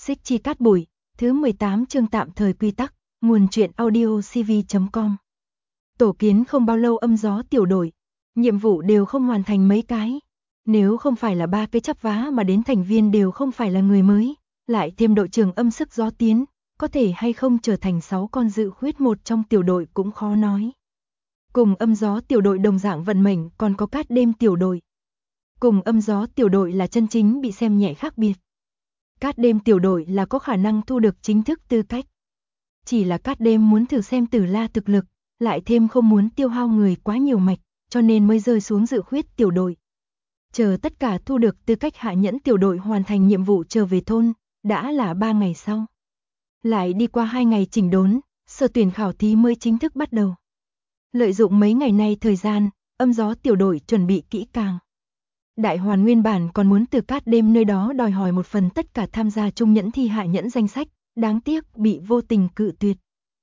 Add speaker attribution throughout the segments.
Speaker 1: Xích Chi Cát Bụi, thứ 18 chương tạm thời quy tắc, nguồn truyện audio cv.com. Tổ kiến không bao lâu âm gió tiểu đội, nhiệm vụ đều không hoàn thành mấy cái. Nếu không phải là 3 cái chắp vá mà đến thành viên đều không phải là người mới, lại thêm đội trưởng âm sức gió tiến, có thể hay không trở thành 6 con dự khuyết một trong tiểu đội cũng khó nói. Cùng âm gió tiểu đội đồng dạng vận mệnh còn có Cát Đêm tiểu đội. Cùng âm gió tiểu đội là chân chính bị xem nhẹ khác biệt. Cát Đêm tiểu đội là có khả năng thu được chính thức tư cách. Chỉ là Cát Đêm muốn thử xem Tử La thực lực, lại thêm không muốn tiêu hao người quá nhiều mạch, cho nên mới rơi xuống dự khuyết tiểu đội. Chờ tất cả thu được tư cách hạ nhẫn tiểu đội hoàn thành nhiệm vụ trở về thôn, đã là 3 ngày sau. Lại đi qua 2 ngày chỉnh đốn, sơ tuyển khảo thí mới chính thức bắt đầu. Lợi dụng mấy ngày nay thời gian, âm gió tiểu đội chuẩn bị kỹ càng. Đại Hoàn nguyên bản còn muốn từ Cát Đêm nơi đó đòi hỏi một phần tất cả tham gia trung nhẫn thi hạ nhẫn danh sách, đáng tiếc bị vô tình cự tuyệt.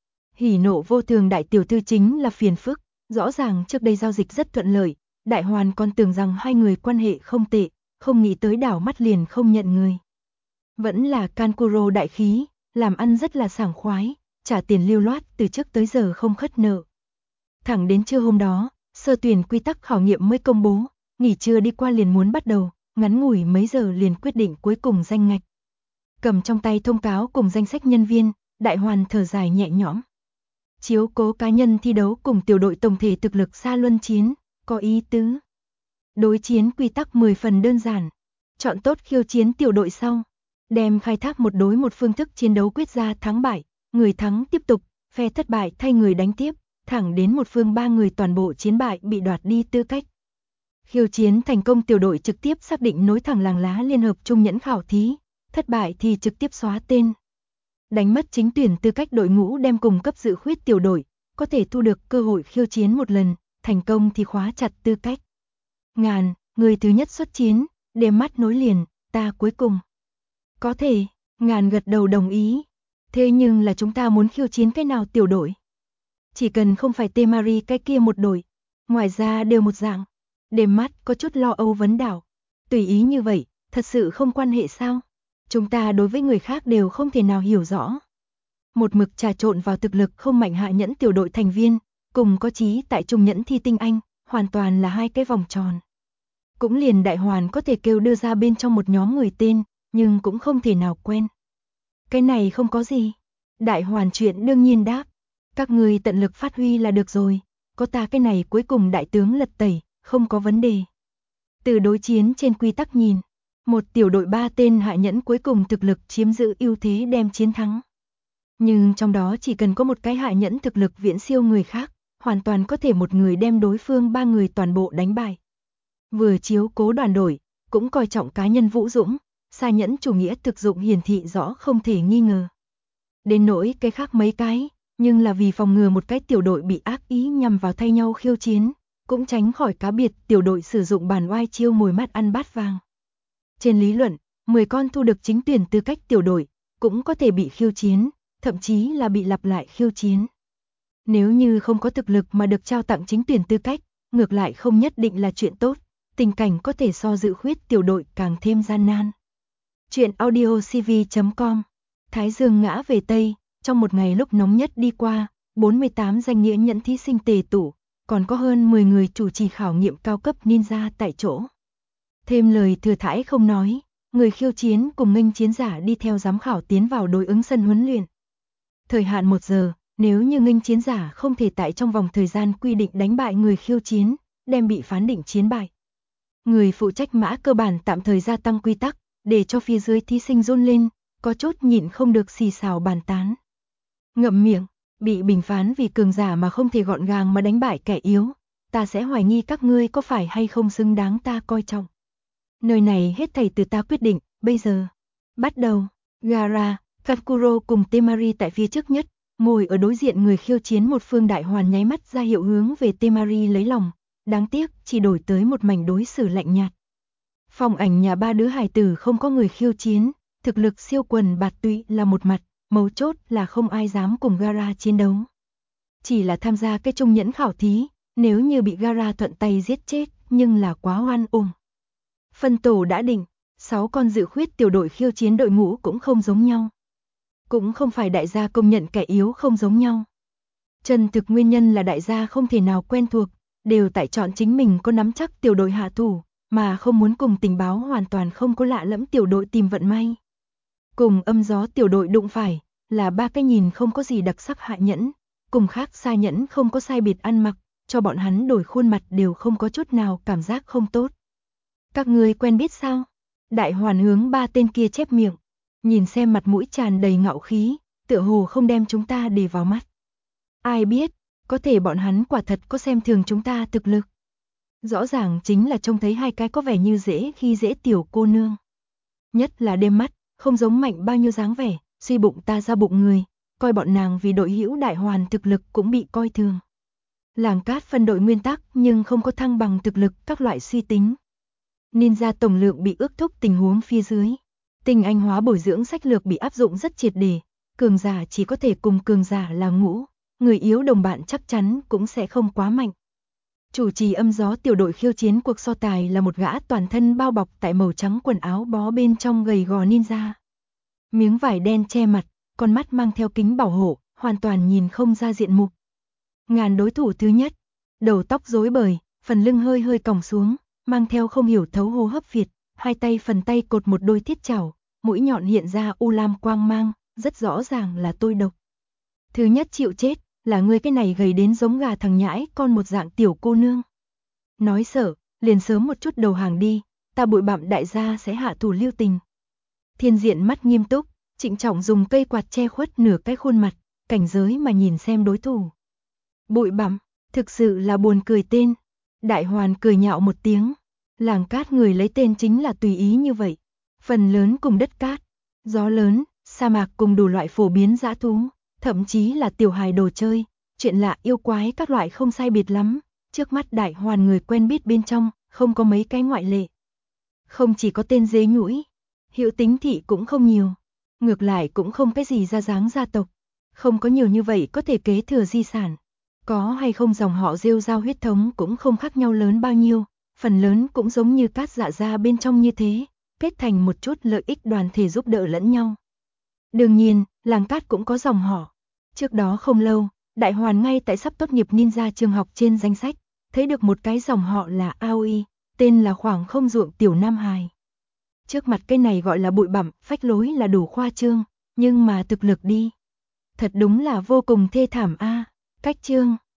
Speaker 1: Hỉ nộ vô thường đại tiểu thư chính là phiền phức, rõ ràng trước đây giao dịch rất thuận lợi, Đại Hoàn còn tưởng rằng hai người quan hệ không tệ, không nghĩ tới đảo mắt liền không nhận người. Vẫn là Kankuro đại khí, làm ăn rất là sảng khoái, trả tiền lưu loát từ trước tới giờ không khất nợ. Thẳng đến trưa hôm đó, sơ tuyển quy tắc khảo nghiệm mới công bố, nghỉ trưa đi qua liền muốn bắt đầu, ngắn ngủi mấy giờ liền quyết định cuối cùng danh ngạch. Cầm trong tay thông cáo cùng danh sách nhân viên, Đại Hoàn thở dài nhẹ nhõm. Chiếu cố cá nhân thi đấu cùng tiểu đội tổng thể thực lực xa luân chiến, có ý tứ. Đối chiến quy tắc 10 phần đơn giản, chọn tốt khiêu chiến tiểu đội sau, đem khai thác một đối một phương thức chiến đấu quyết ra thắng bại, người thắng tiếp tục, phe thất bại thay người đánh tiếp, thẳng đến một phương 3 người toàn bộ chiến bại bị đoạt đi tư cách. Khiêu chiến thành công tiểu đội trực tiếp xác định nối thẳng làng lá liên hợp trung nhẫn khảo thí, thất bại thì trực tiếp xóa tên. Đánh mất chính tuyển tư cách đội ngũ đem cùng cấp dự khuyết tiểu đội, có thể thu được cơ hội khiêu chiến một lần, thành công thì khóa chặt tư cách. Ngàn, người thứ nhất xuất chiến, đêm mắt nối liền, ta cuối cùng. Có thể, Ngàn gật đầu đồng ý. Thế nhưng là chúng ta muốn khiêu chiến cái nào tiểu đội? Chỉ cần không phải Temari cái kia một đội, ngoài ra đều một dạng. Đêm mắt có chút lo âu vấn đảo. Tùy ý như vậy, thật sự không quan hệ sao? Chúng ta đối với người khác đều không thể nào hiểu rõ. Một mực trà trộn vào thực lực không mạnh hạ nhẫn tiểu đội thành viên, cùng có chí tại trung nhẫn thi tinh anh, hoàn toàn là hai cái vòng tròn. Cũng liền Đại Hoàn có thể kêu đưa ra bên trong một nhóm người tên, nhưng cũng không thể nào quen. Cái này không có gì. Đại Hoàn chuyện đương nhiên đáp. Các người tận lực phát huy là được rồi, có ta cái này cuối cùng đại tướng lật tẩy, không có vấn đề. Từ đối chiến trên quy tắc nhìn, một tiểu đội 3 tên hạ nhẫn cuối cùng thực lực chiếm giữ ưu thế đem chiến thắng. Nhưng trong đó chỉ cần có một cái hạ nhẫn thực lực viễn siêu người khác, hoàn toàn có thể một người đem đối phương 3 người toàn bộ đánh bại. Vừa chiếu cố đoàn đội, cũng coi trọng cá nhân vũ dũng, xa nhẫn chủ nghĩa thực dụng hiển thị rõ không thể nghi ngờ. Đến nỗi cái khác mấy cái, nhưng là vì phòng ngừa một cái tiểu đội bị ác ý nhằm vào thay nhau khiêu chiến, cũng tránh khỏi cá biệt tiểu đội sử dụng bản oai chiêu mồi mắt ăn bát vàng. Trên lý luận, 10 con thu được chính tuyển tư cách tiểu đội, cũng có thể bị khiêu chiến, thậm chí là bị lặp lại khiêu chiến. Nếu như không có thực lực mà được trao tặng chính tuyển tư cách, ngược lại không nhất định là chuyện tốt, tình cảnh có thể so dự khuyết tiểu đội càng thêm gian nan. Chuyện audio cv.com. Thái Dương ngã về Tây, trong một ngày lúc nóng nhất đi qua, 48 danh nghĩa nhẫn thí sinh tề tụ, còn có hơn 10 người chủ trì khảo nghiệm cao cấp ninja tại chỗ. Thêm lời thừa thãi không nói, người khiêu chiến cùng nghênh chiến giả đi theo giám khảo tiến vào đối ứng sân huấn luyện. Thời hạn 1 giờ, nếu như nghênh chiến giả không thể tại trong vòng thời gian quy định đánh bại người khiêu chiến, đem bị phán định chiến bại. Người phụ trách mã cơ bản tạm thời gia tăng quy tắc, để cho phía dưới thí sinh run lên, có chút nhịn không được xì xào bàn tán. Ngậm miệng, bị bình phán vì cường giả mà không thể gọn gàng mà đánh bại kẻ yếu, ta sẽ hoài nghi các ngươi có phải hay không xứng đáng ta coi trọng. Nơi này hết thảy từ ta quyết định, bây giờ. Bắt đầu, Gara, Kankuro cùng Temari tại phía trước nhất, ngồi ở đối diện người khiêu chiến một phương. Đại Hoàn nháy mắt ra hiệu hướng về Temari lấy lòng, đáng tiếc chỉ đổi tới một mảnh đối xử lạnh nhạt. Phòng ảnh nhà 3 đứa hài tử không có người khiêu chiến, thực lực siêu quần bạt tụy là một mặt, mấu chốt là không ai dám cùng Gara chiến đấu. Chỉ là tham gia cái trung nhẫn khảo thí, nếu như bị Gara thuận tay giết chết, nhưng là quá oan uổng. Phân tổ đã định, 6 con dự khuyết tiểu đội khiêu chiến đội ngũ cũng không giống nhau. Cũng không phải đại gia công nhận kẻ yếu không giống nhau. Chân thực nguyên nhân là đại gia không thể nào quen thuộc, đều tại chọn chính mình có nắm chắc tiểu đội hạ thủ, mà không muốn cùng tình báo hoàn toàn không có lạ lẫm tiểu đội tìm vận may. Cùng âm gió tiểu đội đụng phải, là 3 cái nhìn không có gì đặc sắc hạ nhẫn, cùng khác xa nhẫn không có sai biệt ăn mặc, cho bọn hắn đổi khuôn mặt đều không có chút nào cảm giác không tốt. Các ngươi quen biết sao? Đại Hoàn hướng 3 tên kia chép miệng, nhìn xem mặt mũi tràn đầy ngạo khí, tựa hồ không đem chúng ta để vào mắt. Ai biết, có thể bọn hắn quả thật có xem thường chúng ta thực lực. Rõ ràng chính là trông thấy 2 cái có vẻ như dễ khi dễ tiểu cô nương. Nhất là đêm mắt, không giống mạnh bao nhiêu dáng vẻ, suy bụng ta ra bụng người, coi bọn nàng vì đội hữu Đại Hoàn thực lực cũng bị coi thường. Làng cát phân đội nguyên tắc nhưng không có thăng bằng thực lực các loại suy tính. Ninja tổng lượng bị ước thúc tình huống phía dưới. Tinh anh hóa bồi dưỡng sách lược bị áp dụng rất triệt để, cường giả chỉ có thể cùng cường giả là ngũ, người yếu đồng bạn chắc chắn cũng sẽ không quá mạnh. Chủ trì âm gió tiểu đội khiêu chiến cuộc so tài là một gã toàn thân bao bọc tại màu trắng quần áo bó bên trong gầy gò ninja. Miếng vải đen che mặt, con mắt mang theo kính bảo hộ, hoàn toàn nhìn không ra diện mục. Ngàn đối thủ thứ nhất, đầu tóc rối bời, phần lưng hơi hơi còng xuống, mang theo không hiểu thấu hô hấp Việt, hai tay phần tay cột một đôi thiết chảo, mũi nhọn hiện ra u lam quang mang, rất rõ ràng là tôi độc. Thứ nhất chịu chết, là ngươi cái này gầy đến giống gà thằng nhãi con một dạng tiểu cô nương. Nói sợ, liền sớm một chút đầu hàng đi, ta bụi bặm đại gia sẽ hạ thủ lưu tình. Thiên Diện mắt nghiêm túc, trịnh trọng dùng cây quạt che khuất nửa cái khuôn mặt, cảnh giới mà nhìn xem đối thủ. Bụi bặm, thực sự là buồn cười tên. Đại Hoàn cười nhạo một tiếng, làng cát người lấy tên chính là tùy ý như vậy. Phần lớn cùng đất cát, gió lớn, sa mạc cùng đủ loại phổ biến dã thú, thậm chí là tiểu hài đồ chơi, chuyện lạ yêu quái các loại không sai biệt lắm. Trước mắt Đại Hoàn người quen biết bên trong, không có mấy cái ngoại lệ. Không chỉ có tên dế nhũi, hiệu tính thị cũng không nhiều. Ngược lại cũng không cái gì ra dáng gia tộc. Không có nhiều như vậy có thể kế thừa di sản. Có hay không dòng họ rêu rao huyết thống cũng không khác nhau lớn bao nhiêu. Phần lớn cũng giống như Cát Dạ gia bên trong như thế, kết thành một chút lợi ích đoàn thể giúp đỡ lẫn nhau. Đương nhiên, làng Cát cũng có dòng họ. Trước đó không lâu, Đại Hoàn ngay tại sắp tốt nghiệp ninja trường học trên danh sách, thấy được một cái dòng họ là Aoi, tên là khoảng không ruộng tiểu nam hài. Trước mặt cái này gọi là bụi bặm, phách lối là đủ khoa trương, nhưng mà thực lực đi. Thật đúng là vô cùng thê thảm a. Cách chương